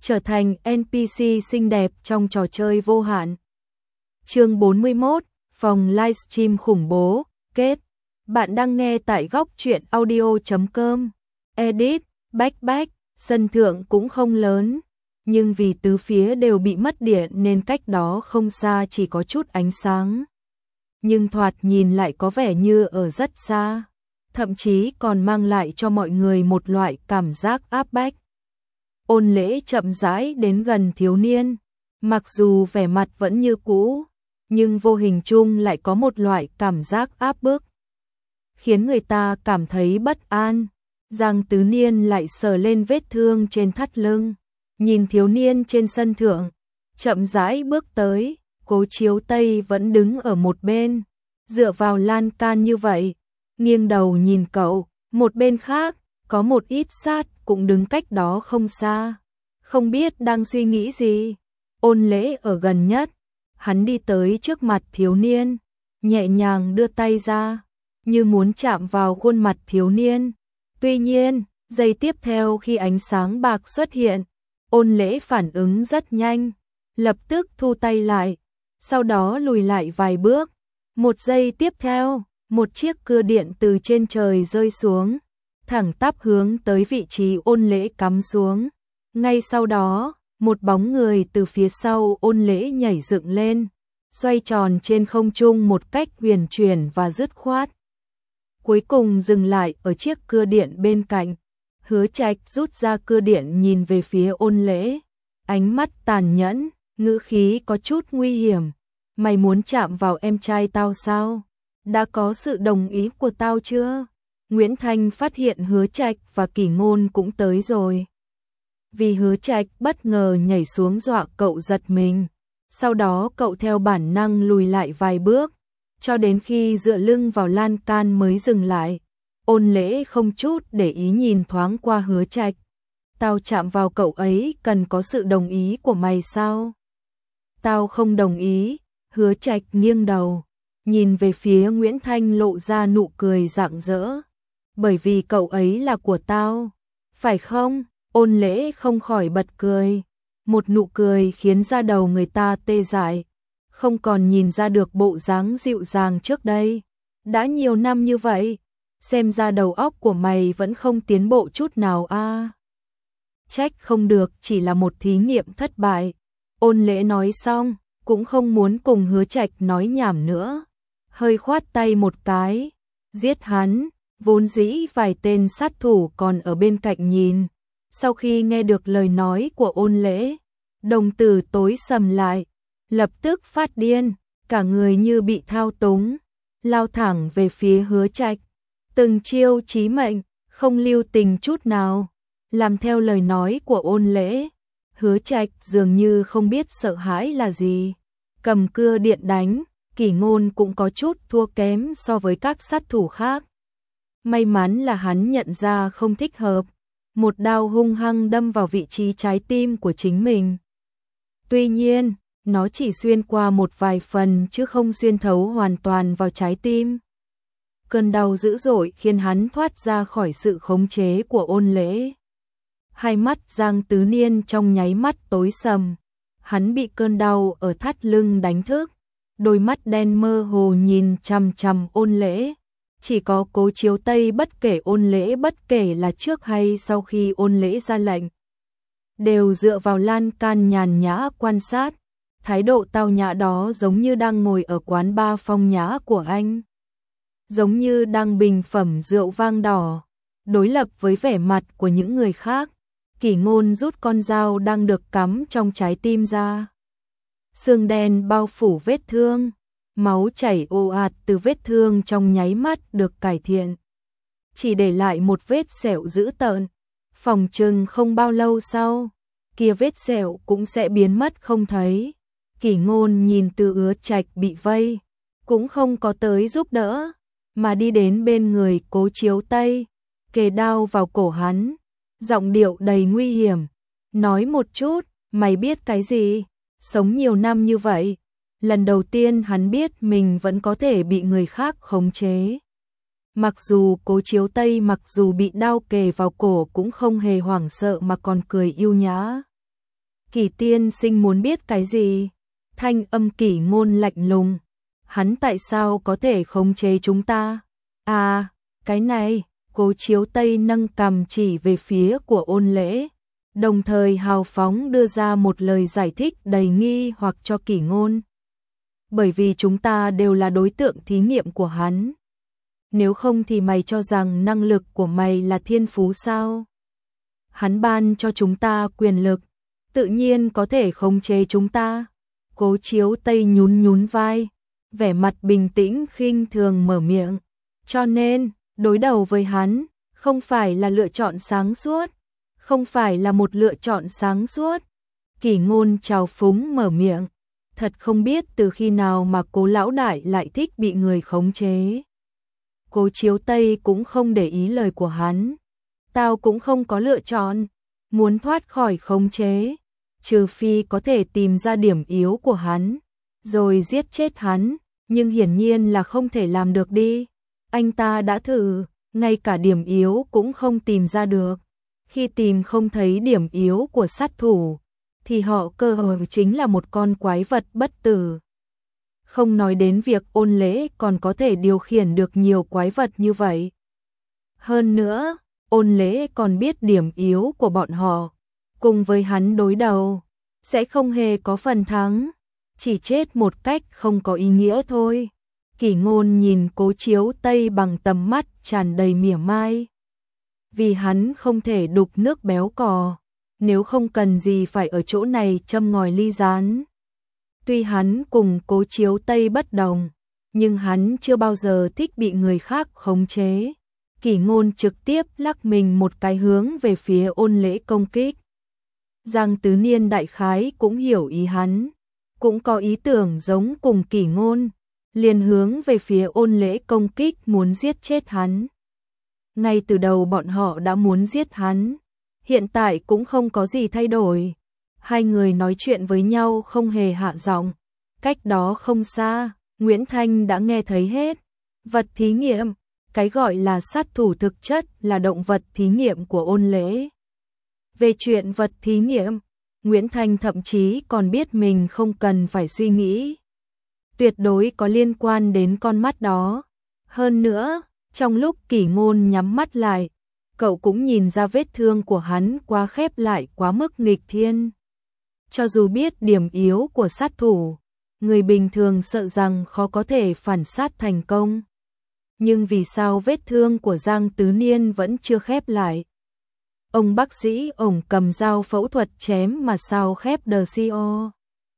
trở thành NPC xinh đẹp trong trò chơi vô hạn. Chương 41, phòng livestream khủng bố, kết. Bạn đang nghe tại góc truyện audio.com. Edit, backpack, sân thượng cũng không lớn, nhưng vì tứ phía đều bị mất điện nên cách đó không xa chỉ có chút ánh sáng. Nhưng thoạt nhìn lại có vẻ như ở rất xa, thậm chí còn mang lại cho mọi người một loại cảm giác áp bách. Ôn Lễ chậm rãi đến gần thiếu niên, mặc dù vẻ mặt vẫn như cũ, nhưng vô hình chung lại có một loại cảm giác áp bức, khiến người ta cảm thấy bất an. Giang Tứ Niên lại sờ lên vết thương trên thắt lưng, nhìn thiếu niên trên sân thượng, chậm rãi bước tới. Cố Chiếu Tây vẫn đứng ở một bên, dựa vào lan can như vậy, nghiêng đầu nhìn cậu. Một bên khác, có một ít sát cũng đứng cách đó không xa, không biết đang suy nghĩ gì. Ôn Lễ ở gần nhất, hắn đi tới trước mặt thiếu niên, nhẹ nhàng đưa tay ra, như muốn chạm vào khuôn mặt thiếu niên. Tuy nhiên, giây tiếp theo khi ánh sáng bạc xuất hiện, Ôn Lễ phản ứng rất nhanh, lập tức thu tay lại, sau đó lùi lại vài bước. Một giây tiếp theo, một chiếc cưa điện từ trên trời rơi xuống, thẳng tắp hướng tới vị trí Ôn Lễ cắm xuống. Ngay sau đó, một bóng người từ phía sau Ôn Lễ nhảy dựng lên, xoay tròn trên không trung một cách huyền chuyển và dứt khoát. Cuối cùng dừng lại ở chiếc cưa điện bên cạnh. Hứa Trạch rút ra cưa điện nhìn về phía Ôn Lễ, ánh mắt tàn nhẫn, ngữ khí có chút nguy hiểm. Mày muốn chạm vào em trai tao sao? Đã có sự đồng ý của tao chưa? Nguyễn Thanh phát hiện Hứa Trạch và Kỷ Ngôn cũng tới rồi. Vì Hứa Trạch bất ngờ nhảy xuống dọa cậu giật mình, sau đó cậu theo bản năng lùi lại vài bước, cho đến khi dựa lưng vào lan can mới dừng lại. Ôn Lễ không chút để ý nhìn thoáng qua Hứa Trạch. Tao chạm vào cậu ấy cần có sự đồng ý của mày sao? Tao không đồng ý. Hứa Trạch nghiêng đầu, nhìn về phía Nguyễn Thanh lộ ra nụ cười rạng rỡ. Bởi vì cậu ấy là của tao, phải không? Ôn Lễ không khỏi bật cười, một nụ cười khiến da đầu người ta tê dại, không còn nhìn ra được bộ dáng dịu dàng trước đây. Đã nhiều năm như vậy, xem ra đầu óc của mày vẫn không tiến bộ chút nào a. Trách không được, chỉ là một thí nghiệm thất bại. Ôn Lễ nói xong, cũng không muốn cùng Hứa Trạch nói nhảm nữa, hơi khoát tay một cái, giết hắn. Vốn dĩ vài tên sát thủ còn ở bên cạnh nhìn, sau khi nghe được lời nói của Ôn Lễ, đồng tử tối sầm lại, lập tức phát điên, cả người như bị thao túng, lao thẳng về phía Hứa Trạch, từng chiêu chí mệnh, không lưu tình chút nào. Làm theo lời nói của Ôn Lễ, Hứa Trạch dường như không biết sợ hãi là gì, cầm cưa điện đánh. Kỷ Ngôn cũng có chút thua kém so với các sát thủ khác. May mắn là hắn nhận ra không thích hợp, một đao hung hăng đâm vào vị trí trái tim của chính mình. Tuy nhiên, nó chỉ xuyên qua một vài phần chứ không xuyên thấu hoàn toàn vào trái tim. Cơn đau dữ dội khiến hắn thoát ra khỏi sự khống chế của Ôn Lễ. Hai mắt Giang Tứ Niên trong nháy mắt tối sầm, hắn bị cơn đau ở thắt lưng đánh thức, đôi mắt đen mơ hồ nhìn chằm chằm Ôn Lễ. Chỉ có Cố Chiếu Tây bất kể Ôn Lễ, bất kể là trước hay sau khi Ôn Lễ ra lệnh, đều dựa vào lan can nhàn nhã quan sát. Thái độ tao nhã đó giống như đang ngồi ở quán bar phong nhã của anh, giống như đang bình phẩm rượu vang đỏ. Đối lập với vẻ mặt của những người khác, Kỷ Ngôn rút con dao đang được cắm trong trái tim ra. Xương đen bao phủ vết thương, máu chảy ồ ạt từ vết thương trong nháy mắt được cải thiện, chỉ để lại một vết sẹo dữ tợn. Phòng chừng không bao lâu sau, kia vết sẹo cũng sẽ biến mất không thấy. Kỷ Ngôn nhìn từ Hứa Trạch bị vây, cũng không có tới giúp đỡ, mà đi đến bên người Cố Chiếu Tây, kề đao vào cổ hắn, giọng điệu đầy nguy hiểm, nói một chút, mày biết cái gì? Sống nhiều năm như vậy, lần đầu tiên hắn biết mình vẫn có thể bị người khác khống chế. Mặc dù Cố Chiếu Tây mặc dù bị đao kề vào cổ cũng không hề hoảng sợ mà còn cười yêu nhã. Kỷ tiên sinh muốn biết cái gì? Thanh âm Kỷ Ngôn lạnh lùng. Hắn tại sao có thể khống chế chúng ta? À, cái này, Cố Chiếu Tây nâng cằm chỉ về phía của Ôn Lễ, đồng thời hào phóng đưa ra một lời giải thích đầy nghi hoặc cho Kỷ Ngôn. Bởi vì chúng ta đều là đối tượng thí nghiệm của hắn. Nếu không thì mày cho rằng năng lực của mày là thiên phú sao? Hắn ban cho chúng ta quyền lực, tự nhiên có thể khống chế chúng ta. Cố Chiếu Tây nhún nhún vai, vẻ mặt bình tĩnh khinh thường mở miệng. Cho nên, đối đầu với hắn, không phải là lựa chọn sáng suốt, không phải là một lựa chọn sáng suốt. Kỷ Ngôn trào phúng mở miệng, thật không biết từ khi nào mà Cố lão đại lại thích bị người khống chế. Cố Chiếu Tây cũng không để ý lời của hắn. Tao cũng không có lựa chọn, muốn thoát khỏi khống chế, trừ phi có thể tìm ra điểm yếu của hắn, rồi giết chết hắn, nhưng hiển nhiên là không thể làm được đi. Anh ta đã thử, ngay cả điểm yếu cũng không tìm ra được. Khi tìm không thấy điểm yếu của sát thủ, thì họ cơ hội chính là một con quái vật bất tử. Không nói đến việc Ôn Lễ còn có thể điều khiển được nhiều quái vật như vậy. Hơn nữa, Ôn Lễ còn biết điểm yếu của bọn họ, cùng với hắn đối đầu, sẽ không hề có phần thắng, chỉ chết một cách không có ý nghĩa thôi. Kỷ Ngôn nhìn Cố Chiếu Tây bằng tầm mắt tràn đầy mỉa mai. Vì hắn không thể đục nước béo cò, nếu không cần gì phải ở chỗ này châm ngòi ly rán. Tuy hắn cùng Cố Chiếu Tây bất đồng, nhưng hắn chưa bao giờ thích bị người khác khống chế. Kỷ Ngôn trực tiếp lắc mình một cái hướng về phía Ôn Lễ công kích. Giang Tứ Niên đại khái cũng hiểu ý hắn, cũng có ý tưởng giống cùng Kỷ Ngôn, liền hướng về phía Ôn Lễ công kích muốn giết chết hắn. Ngay từ đầu bọn họ đã muốn giết hắn, hiện tại cũng không có gì thay đổi. Hai người nói chuyện với nhau không hề hạ giọng, cách đó không xa, Nguyễn Thanh đã nghe thấy hết. Vật thí nghiệm, cái gọi là sát thủ thực chất là động vật thí nghiệm của Ôn Lễ. Về chuyện vật thí nghiệm, Nguyễn Thanh thậm chí còn biết mình không cần phải suy nghĩ. Tuyệt đối có liên quan đến con mắt đó. Hơn nữa, trong lúc Kỷ Ngôn nhắm mắt lại, cậu cũng nhìn ra vết thương của hắn quá khép lại quá mức nghịch thiên. Cho dù biết điểm yếu của sát thủ, người bình thường sợ rằng khó có thể phản sát thành công. Nhưng vì sao vết thương của Giang Tứ Niên vẫn chưa khép lại? Ông bác sĩ ổng cầm dao phẫu thuật chém mà sao khép đờ co.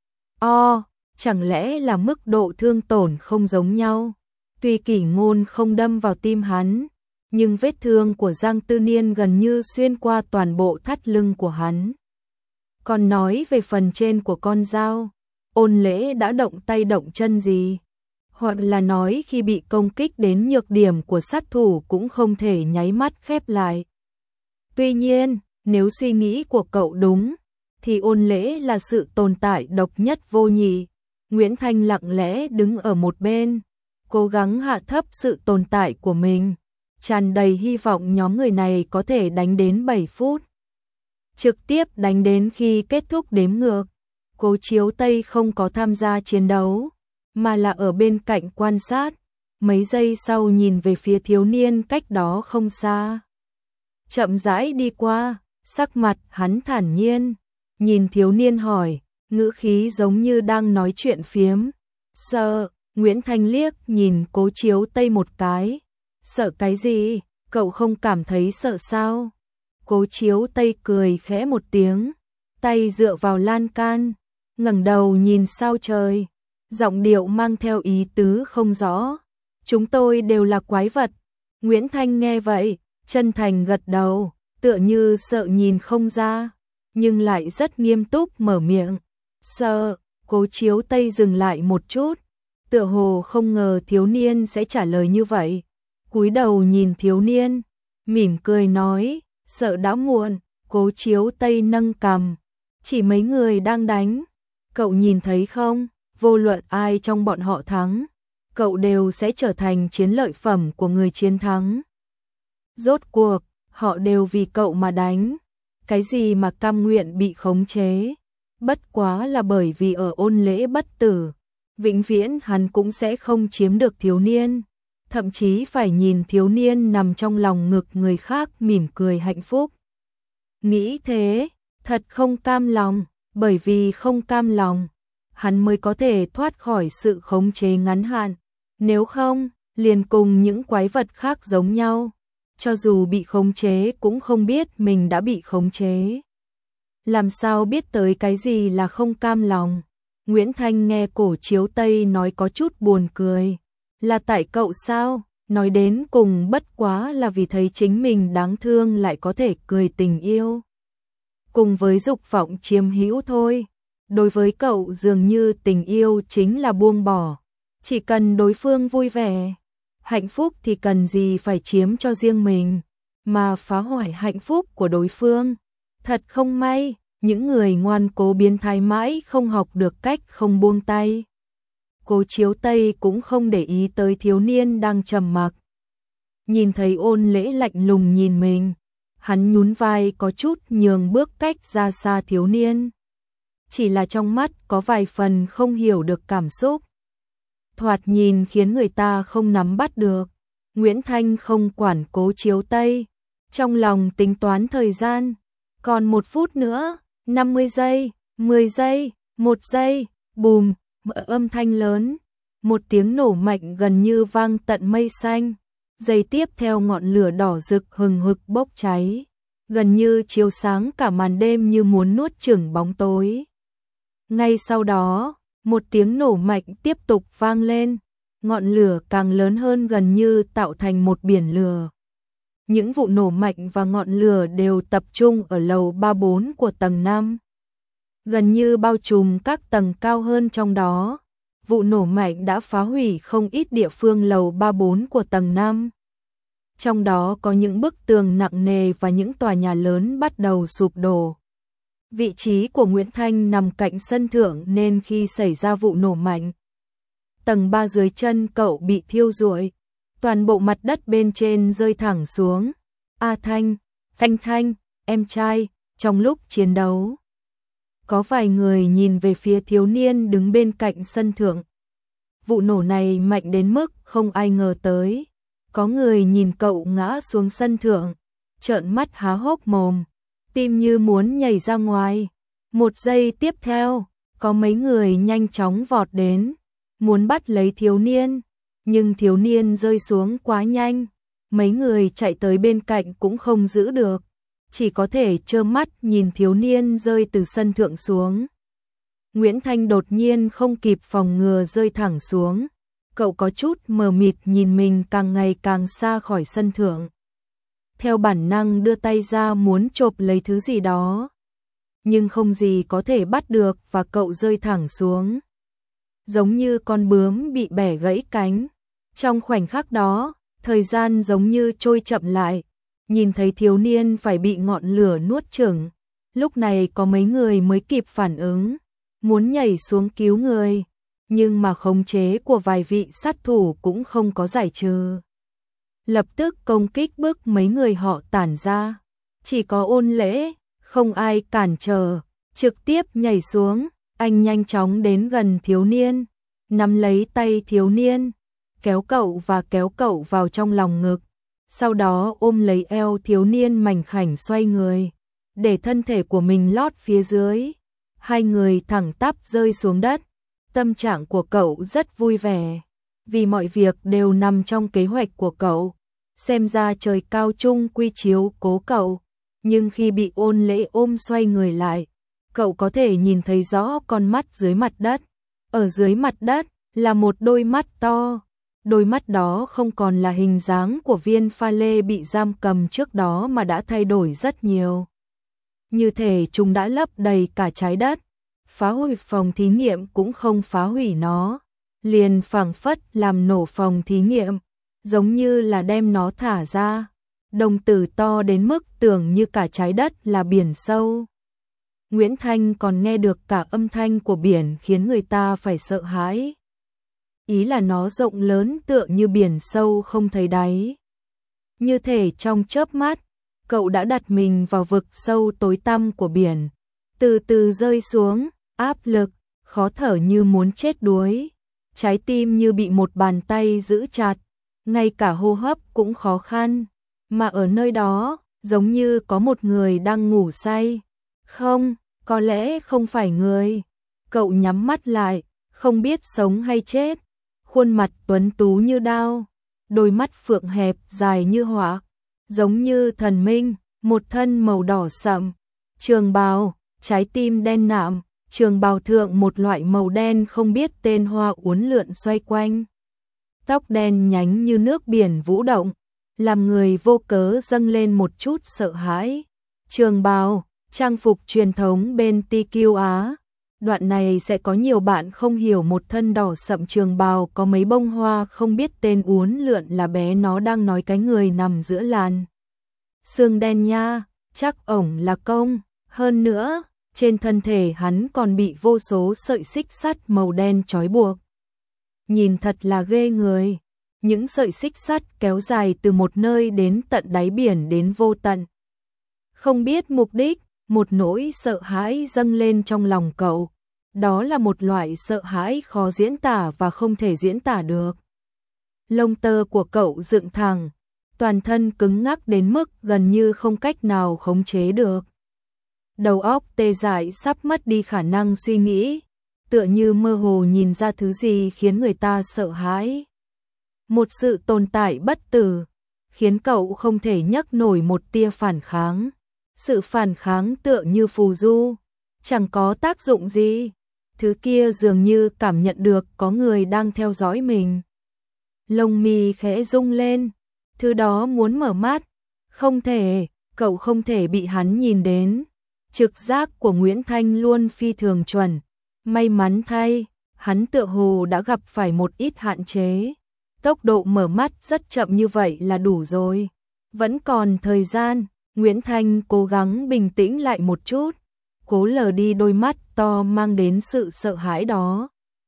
Chẳng lẽ là mức độ thương tổn không giống nhau? Tuy Kỷ Ngôn không đâm vào tim hắn, nhưng vết thương của Giang Tứ Niên gần như xuyên qua toàn bộ thắt lưng của hắn. Còn nói về phần trên của con dao, Ôn Lễ đã động tay động chân gì? Hoặc là nói khi bị công kích đến nhược điểm của sát thủ cũng không thể nháy mắt khép lại. Tuy nhiên, nếu suy nghĩ của cậu đúng, thì Ôn Lễ là sự tồn tại độc nhất vô nhị. Nguyễn Thanh lặng lẽ đứng ở một bên, cố gắng hạ thấp sự tồn tại của mình, tràn đầy hy vọng nhóm người này có thể đánh đến 7 phút. Trực tiếp đánh đến khi kết thúc đếm ngược. Cố Chiếu Tây không có tham gia chiến đấu, mà là ở bên cạnh quan sát, mấy giây sau nhìn về phía thiếu niên cách đó không xa. Chậm rãi đi qua, sắc mặt hắn thản nhiên, nhìn thiếu niên hỏi, ngữ khí giống như đang nói chuyện phiếm. Sợ, Nguyễn Thanh liếc nhìn Cố Chiếu Tây một cái. Sợ cái gì, cậu không cảm thấy sợ sao? Cố Chiếu Tây cười khẽ một tiếng, tay dựa vào lan can, ngẩng đầu nhìn sao trời, giọng điệu mang theo ý tứ không rõ. Chúng tôi đều là quái vật. Nguyễn Thanh nghe vậy, chân thành gật đầu, tựa như sợ nhìn không ra, nhưng lại rất nghiêm túc mở miệng. Sợ, Cố Chiếu Tây dừng lại một chút, tựa hồ không ngờ thiếu niên sẽ trả lời như vậy. Cúi đầu nhìn thiếu niên, mỉm cười nói, sợ đã muộn. Cố Chiếu Tây nâng cằm, chỉ mấy người đang đánh, cậu nhìn thấy không, vô luận ai trong bọn họ thắng, cậu đều sẽ trở thành chiến lợi phẩm của người chiến thắng. Rốt cuộc, họ đều vì cậu mà đánh, cái gì mà cam nguyện bị khống chế, bất quá là bởi vì ở ôn lễ bất tử, vĩnh viễn hắn cũng sẽ không chiếm được thiếu niên, thậm chí phải nhìn thiếu niên nằm trong lòng ngực người khác mỉm cười hạnh phúc. Nghĩ thế, thật không cam lòng, bởi vì không cam lòng, hắn mới có thể thoát khỏi sự khống chế ngắn hạn, nếu không, liền cùng những quái vật khác giống nhau, cho dù bị khống chế cũng không biết mình đã bị khống chế. Làm sao biết tới cái gì là không cam lòng? Nguyễn Thanh nghe Cổ Chiếu Tây nói có chút buồn cười. Là tại cậu sao? Nói đến cùng bất quá là vì thấy chính mình đáng thương lại có thể cười tình yêu. Cùng với dục vọng chiếm hữu thôi. Đối với cậu dường như tình yêu chính là buông bỏ. Chỉ cần đối phương vui vẻ, hạnh phúc thì cần gì phải chiếm cho riêng mình, mà phá hoại hạnh phúc của đối phương. Thật không may, những người ngoan cố biến thái mãi không học được cách không buông tay. Cố Chiếu Tây cũng không để ý tới thiếu niên đang trầm mặc. Nhìn thấy Ôn Lễ lạnh lùng nhìn mình, hắn nhún vai có chút nhường bước cách ra xa thiếu niên. Chỉ là trong mắt có vài phần không hiểu được cảm xúc. Thoạt nhìn khiến người ta không nắm bắt được. Nguyễn Thanh không quản Cố Chiếu Tây, trong lòng tính toán thời gian. Còn 1 phút nữa, 50 giây, 10 giây, 1 giây, bùm, âm thanh lớn. Một tiếng nổ mạnh gần như vang tận mây xanh. Giây tiếp theo ngọn lửa đỏ rực hừng hực bốc cháy, gần như chiếu sáng cả màn đêm như muốn nuốt chửng bóng tối. Ngay sau đó, một tiếng nổ mạnh tiếp tục vang lên, ngọn lửa càng lớn hơn gần như tạo thành một biển lửa. Những vụ nổ mạnh và ngọn lửa đều tập trung ở lầu 34 của tầng 5. Gần như bao trùm các tầng cao hơn trong đó. Vụ nổ mạnh đã phá hủy không ít địa phương lầu 34 của tầng 5. Trong đó có những bức tường nặng nề và những tòa nhà lớn bắt đầu sụp đổ. Vị trí của Nguyễn Thanh nằm cạnh sân thượng nên khi xảy ra vụ nổ mạnh, tầng 3 dưới chân cậu bị thiêu rụi, toàn bộ mặt đất bên trên rơi thẳng xuống. A Thanh, Thanh, em trai, trong lúc chiến đấu. Có vài người nhìn về phía thiếu niên đứng bên cạnh sân thượng. Vụ nổ này mạnh đến mức không ai ngờ tới. Có người nhìn cậu ngã xuống sân thượng, trợn mắt há hốc mồm, tim như muốn nhảy ra ngoài. 1 giây tiếp theo, có mấy người nhanh chóng vọt đến, muốn bắt lấy thiếu niên, nhưng thiếu niên rơi xuống quá nhanh, mấy người chạy tới bên cạnh cũng không giữ được, chỉ có thể trơ mắt nhìn thiếu niên rơi từ sân thượng xuống. Nguyễn Thanh đột nhiên không kịp phòng ngừa rơi thẳng xuống, cậu có chút mờ mịt nhìn mình càng ngày càng xa khỏi sân thượng. Theo bản năng đưa tay ra muốn chộp lấy thứ gì đó, nhưng không gì có thể bắt được và cậu rơi thẳng xuống. Giống như con bướm bị bẻ gãy cánh. Trong khoảnh khắc đó, thời gian giống như trôi chậm lại, nhìn thấy thiếu niên phải bị ngọn lửa nuốt chửng. Lúc này có mấy người mới kịp phản ứng, muốn nhảy xuống cứu người, nhưng mà khống chế của vài vị sát thủ cũng không có giải trừ. Lập tức công kích bức mấy người họ tản ra, chỉ có Ôn Lễ, không ai cản trở, trực tiếp nhảy xuống. Anh nhanh chóng đến gần thiếu niên, nắm lấy tay thiếu niên, kéo cậu vào trong lòng ngực, sau đó ôm lấy eo thiếu niên mảnh khảnh xoay người, để thân thể của mình lót phía dưới. Hai người thẳng tắp rơi xuống đất. Tâm trạng của cậu rất vui vẻ, vì mọi việc đều nằm trong kế hoạch của cậu. Xem ra trời cao chung quy chiếu cố cậu, nhưng khi bị Ôn Lễ ôm xoay người lại, cậu có thể nhìn thấy rõ con mắt dưới mặt đất. Ở dưới mặt đất là một đôi mắt to. Đôi mắt đó không còn là hình dáng của viên pha lê bị giam cầm trước đó mà đã thay đổi rất nhiều. Như thể chúng đã lấp đầy cả trái đất. Phá hủy phòng thí nghiệm cũng không phá hủy nó, liền phảng phất làm nổ phòng thí nghiệm, giống như là đem nó thả ra. Đồng tử to đến mức tưởng như cả trái đất là biển sâu. Nguyễn Thanh còn nghe được cả âm thanh của biển khiến người ta phải sợ hãi. Ý là nó rộng lớn tựa như biển sâu không thấy đáy. Như thể trong chớp mắt, cậu đã đặt mình vào vực sâu tối tăm của biển, từ từ rơi xuống, áp lực, khó thở như muốn chết đuối, trái tim như bị một bàn tay giữ chặt, ngay cả hô hấp cũng khó khăn, mà ở nơi đó, giống như có một người đang ngủ say. Không, có lẽ không phải người. Cậu nhắm mắt lại, không biết sống hay chết, khuôn mặt tuấn tú như đao, đôi mắt phượng hẹp dài như họa, giống như thần minh, một thân màu đỏ sậm, trường bào, trái tim đen nạm, trường bào thượng một loại màu đen không biết tên hoa uốn lượn xoay quanh. Tóc đen nhánh như nước biển vũ động, làm người vô cớ dâng lên một chút sợ hãi. Trường bào, trang phục truyền thống bên TQ Á. Đoạn này sẽ có nhiều bạn không hiểu một thân đỏ sậm trường bào có mấy bông hoa không biết tên uốn lượn là bé nó đang nói cái người nằm giữa làn sương đen nha, chắc ổng là công. Hơn nữa, trên thân thể hắn còn bị vô số sợi xích sắt màu đen trói buộc. Nhìn thật là ghê người. Những sợi xích sắt kéo dài từ một nơi đến tận đáy biển đến vô tận. Không biết mục đích, một nỗi sợ hãi dâng lên trong lòng cậu. Đó là một loại sợ hãi khó diễn tả và không thể diễn tả được. Lông tơ của cậu dựng thẳng, toàn thân cứng ngắc đến mức gần như không cách nào khống chế được. Đầu óc tê dại sắp mất đi khả năng suy nghĩ, tựa như mơ hồ nhìn ra thứ gì khiến người ta sợ hãi. Một sự tồn tại bất tử, khiến cậu không thể nhấc nổi một tia phản kháng. Sự phản kháng tựa như phù du, chẳng có tác dụng gì. Thứ kia dường như cảm nhận được có người đang theo dõi mình. Lông mi khẽ rung lên, thứ đó muốn mở mắt. Không thể, cậu không thể bị hắn nhìn đến. Trực giác của Nguyễn Thanh luôn phi thường chuẩn. May mắn thay, hắn tựa hồ đã gặp phải một ít hạn chế. Tốc độ mở mắt rất chậm như vậy là đủ rồi. Vẫn còn thời gian, Nguyễn Thanh cố gắng bình tĩnh lại một chút, cố lờ đi đôi mắt to mang đến sự sợ hãi đó.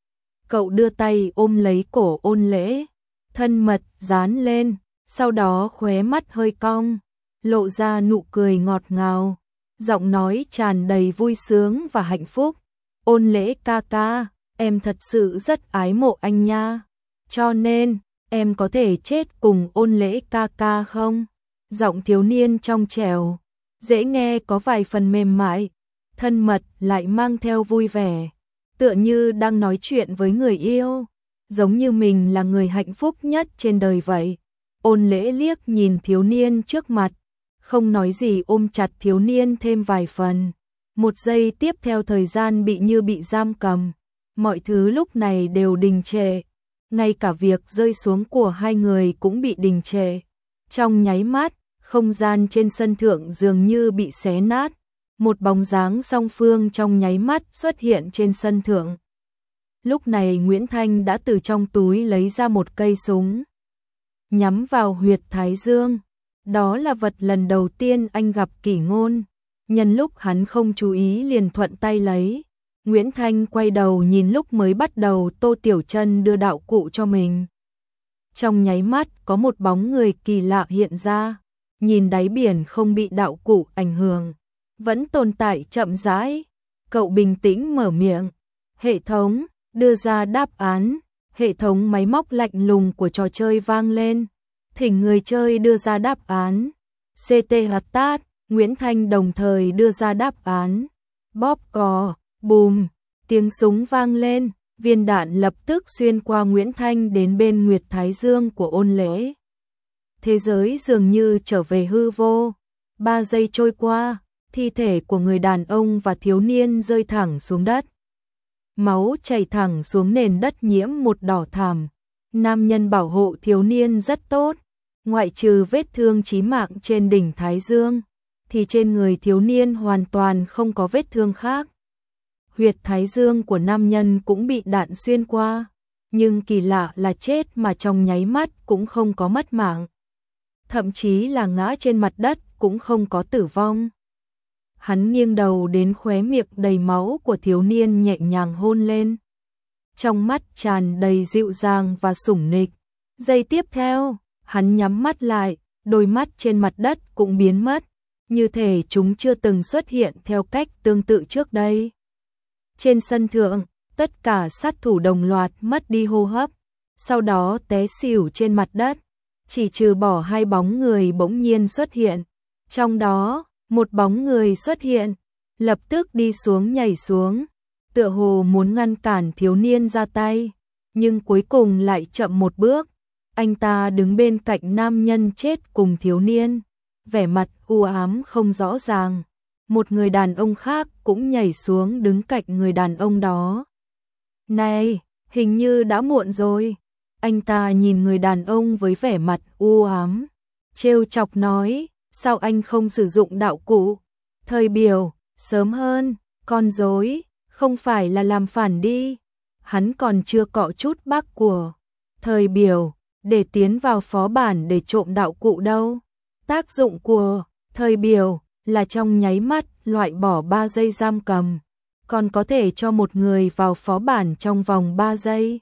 Cậu đưa tay ôm lấy cổ Ôn Lễ, thân mật dán lên, sau đó khóe mắt hơi cong, lộ ra nụ cười ngọt ngào, giọng nói tràn đầy vui sướng và hạnh phúc. Ôn Lễ ca ca, em thật sự rất ái mộ anh nha, cho nên em có thể chết cùng Ôn Lễ ca ca không? Giọng thiếu niên trong trẻo, dễ nghe có vài phần mềm mại, thân mật lại mang theo vui vẻ, tựa như đang nói chuyện với người yêu, giống như mình là người hạnh phúc nhất trên đời vậy. Ôn Lễ liếc nhìn thiếu niên trước mặt, không nói gì ôm chặt thiếu niên thêm vài phần. Một giây tiếp theo thời gian như bị giam cầm, mọi thứ lúc này đều đình trệ, ngay cả việc rơi xuống của hai người cũng bị đình trệ. Trong nháy mắt, không gian trên sân thượng dường như bị xé nát, một bóng dáng song phương trong nháy mắt xuất hiện trên sân thượng. Lúc này Nguyễn Thanh đã từ trong túi lấy ra một cây súng, nhắm vào huyệt thái dương. Đó là vật lần đầu tiên anh gặp Kỷ Ngôn, nhân lúc hắn không chú ý liền thuận tay lấy. Nguyễn Thanh quay đầu nhìn lúc mới bắt đầu Tô Tiểu Chân đưa đạo cụ cho mình. Trong nháy mắt có một bóng người kỳ lạ hiện ra, nhìn đáy biển không bị đạo cụ ảnh hưởng, vẫn tồn tại chậm rãi. Cậu bình tĩnh mở miệng, hệ thống, đưa ra đáp án. Hệ thống máy móc lạnh lùng của trò chơi vang lên, thỉnh người chơi đưa ra đáp án. CT Tat, Nguyễn Thanh đồng thời đưa ra đáp án. Bóp cò, bùm, tiếng súng vang lên, viên đạn lập tức xuyên qua Nguyễn Thanh đến bên Nguyệt Thái Dương của Ôn Lễ. Thế giới dường như trở về hư vô. 3 giây trôi qua, thi thể của người đàn ông và thiếu niên rơi thẳng xuống đất. Máu chảy thẳng xuống nền đất nhiễm một đỏ thảm. Nam nhân bảo hộ thiếu niên rất tốt, ngoại trừ vết thương chí mạng trên đỉnh Thái Dương, thì trên người thiếu niên hoàn toàn không có vết thương khác. Huyệt Thái Dương của nam nhân cũng bị đạn xuyên qua, nhưng kỳ lạ là chết mà trong nháy mắt cũng không có mất mạng. Thậm chí là ngã trên mặt đất cũng không có tử vong. Hắn nghiêng đầu đến khóe miệng đầy máu của thiếu niên nhẹ nhàng hôn lên. Trong mắt tràn đầy dịu dàng và sủng nịch. Giây tiếp theo, hắn nhắm mắt lại, đôi mắt trên mặt đất cũng biến mất, như thể chúng chưa từng xuất hiện theo cách tương tự trước đây. Trên sân thượng, tất cả sát thủ đồng loạt mất đi hô hấp, sau đó té xỉu trên mặt đất, chỉ trừ bỏ hai bóng người bỗng nhiên xuất hiện. Trong đó, một bóng người xuất hiện, lập tức đi xuống nhảy xuống, tựa hồ muốn ngăn cản thiếu niên ra tay, nhưng cuối cùng lại chậm một bước. Anh ta đứng bên cạnh nam nhân chết cùng thiếu niên, vẻ mặt u ám không rõ ràng. Một người đàn ông khác cũng nhảy xuống đứng cạnh người đàn ông đó. Này, hình như đã muộn rồi. Anh ta nhìn người đàn ông với vẻ mặt u ám, trêu chọc nói, sao anh không sử dụng đạo cụ? Thời biểu, sớm hơn, con rối, không phải là làm phản đi. Hắn còn chưa cọ chút bác của thời biểu, để tiến vào phó bản để trộm đạo cụ đâu. Tác dụng của thời biểu là trong nháy mắt loại bỏ 3 giây giam cầm, còn có thể cho một người vào phó bản trong vòng 3 giây.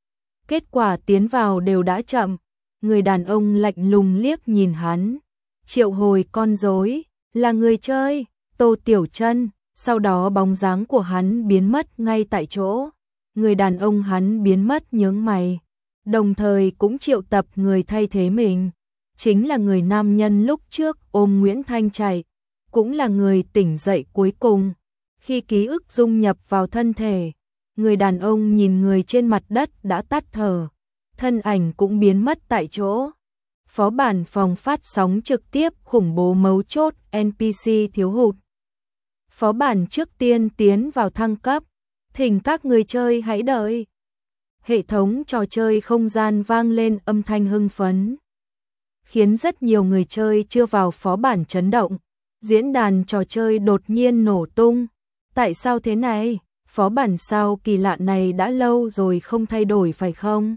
Kết quả tiến vào đều đã chậm, người đàn ông lạnh lùng liếc nhìn hắn, triệu hồi con rối, là người chơi, Tô Tiểu Chân, sau đó bóng dáng của hắn biến mất ngay tại chỗ. Người đàn ông hắn biến mất nhướng mày, đồng thời cũng triệu tập người thay thế mình, chính là người nam nhân lúc trước ôm Nguyễn Thanh chạy, cũng là người tỉnh dậy cuối cùng. Khi ký ức dung nhập vào thân thể, người đàn ông nhìn người trên mặt đất đã tắt thở, thân ảnh cũng biến mất tại chỗ. Phó bản phòng phát sóng trực tiếp khủng bố mấu chốt NPC thiếu hụt. Phó bản trước tiên tiến vào thăng cấp, thỉnh các người chơi hãy đợi. Hệ thống trò chơi không gian vang lên âm thanh hưng phấn, khiến rất nhiều người chơi chưa vào phó bản chấn động. Diễn đàn trò chơi đột nhiên nổ tung. Tại sao thế này? Phó bản sao kỳ lạ này đã lâu rồi không thay đổi phải không?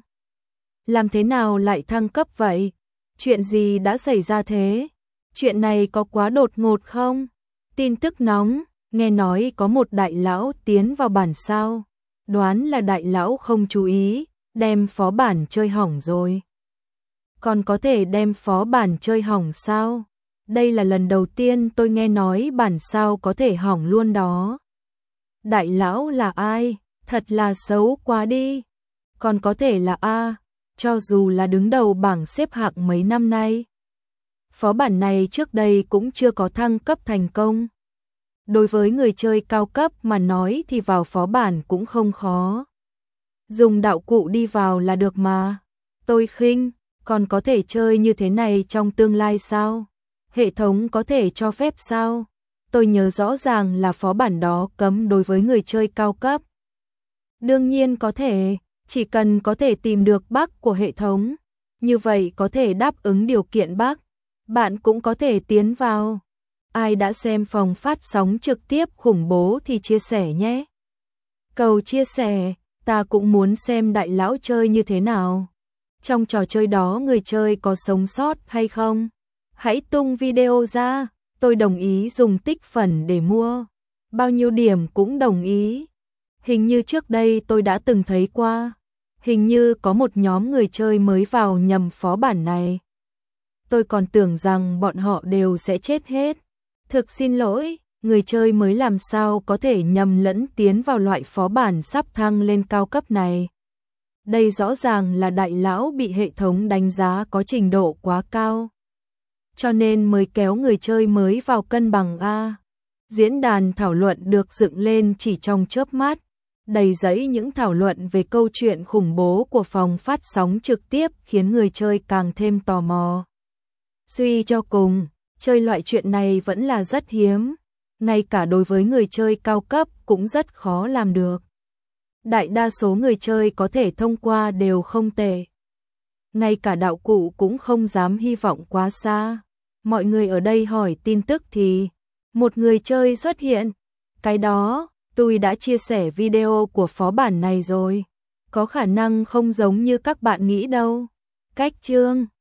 Làm thế nào lại thăng cấp vậy? Chuyện gì đã xảy ra thế? Chuyện này có quá đột ngột không? Tin tức nóng, nghe nói có một đại lão tiến vào bản sao. Đoán là đại lão không chú ý, đem phó bản chơi hỏng rồi. Còn có thể đem phó bản chơi hỏng sao? Đây là lần đầu tiên tôi nghe nói bản sao có thể hỏng luôn đó. Đại lão là ai? Thật là xấu quá đi. Còn có thể là cho dù là đứng đầu bảng xếp hạng mấy năm nay. Phó bản này trước đây cũng chưa có thăng cấp thành công. Đối với người chơi cao cấp mà nói thì vào phó bản cũng không khó. Dùng đạo cụ đi vào là được mà. Tôi khinh, còn có thể chơi như thế này trong tương lai sao? Hệ thống có thể cho phép sao? Tôi nhớ rõ ràng là phó bản đó cấm đối với người chơi cao cấp. Đương nhiên có thể, chỉ cần có thể tìm được bug của hệ thống, như vậy có thể đáp ứng điều kiện bug, bạn cũng có thể tiến vào. Ai đã xem phòng phát sóng trực tiếp khủng bố thì chia sẻ nhé. Cầu chia sẻ, ta cũng muốn xem đại lão chơi như thế nào. Trong trò chơi đó người chơi có sống sót hay không? Hãy tung video ra, tôi đồng ý dùng tích phần để mua. Bao nhiêu điểm cũng đồng ý. Hình như trước đây tôi đã từng thấy qua. Hình như có một nhóm người chơi mới vào nhầm phó bản này. Tôi còn tưởng rằng bọn họ đều sẽ chết hết. Thực xin lỗi, người chơi mới làm sao có thể nhầm lẫn tiến vào loại phó bản sắp thăng lên cao cấp này. Đây rõ ràng là đại lão bị hệ thống đánh giá có trình độ quá cao, cho nên mới kéo người chơi mới vào cân bằng A. Diễn đàn thảo luận được dựng lên chỉ trong chớp mắt, đầy dẫy những thảo luận về câu chuyện khủng bố của phòng phát sóng trực tiếp khiến người chơi càng thêm tò mò. Suy cho cùng, chơi loại chuyện này vẫn là rất hiếm, ngay cả đối với người chơi cao cấp cũng rất khó làm được. Đại đa số người chơi có thể thông qua đều không tệ. Ngay cả đạo cụ cũng không dám hy vọng quá xa. Mọi người ở đây hỏi tin tức thì một người chơi xuất hiện. Cái đó, tôi đã chia sẻ video của phó bản này rồi. Có khả năng không giống như các bạn nghĩ đâu. Cách chương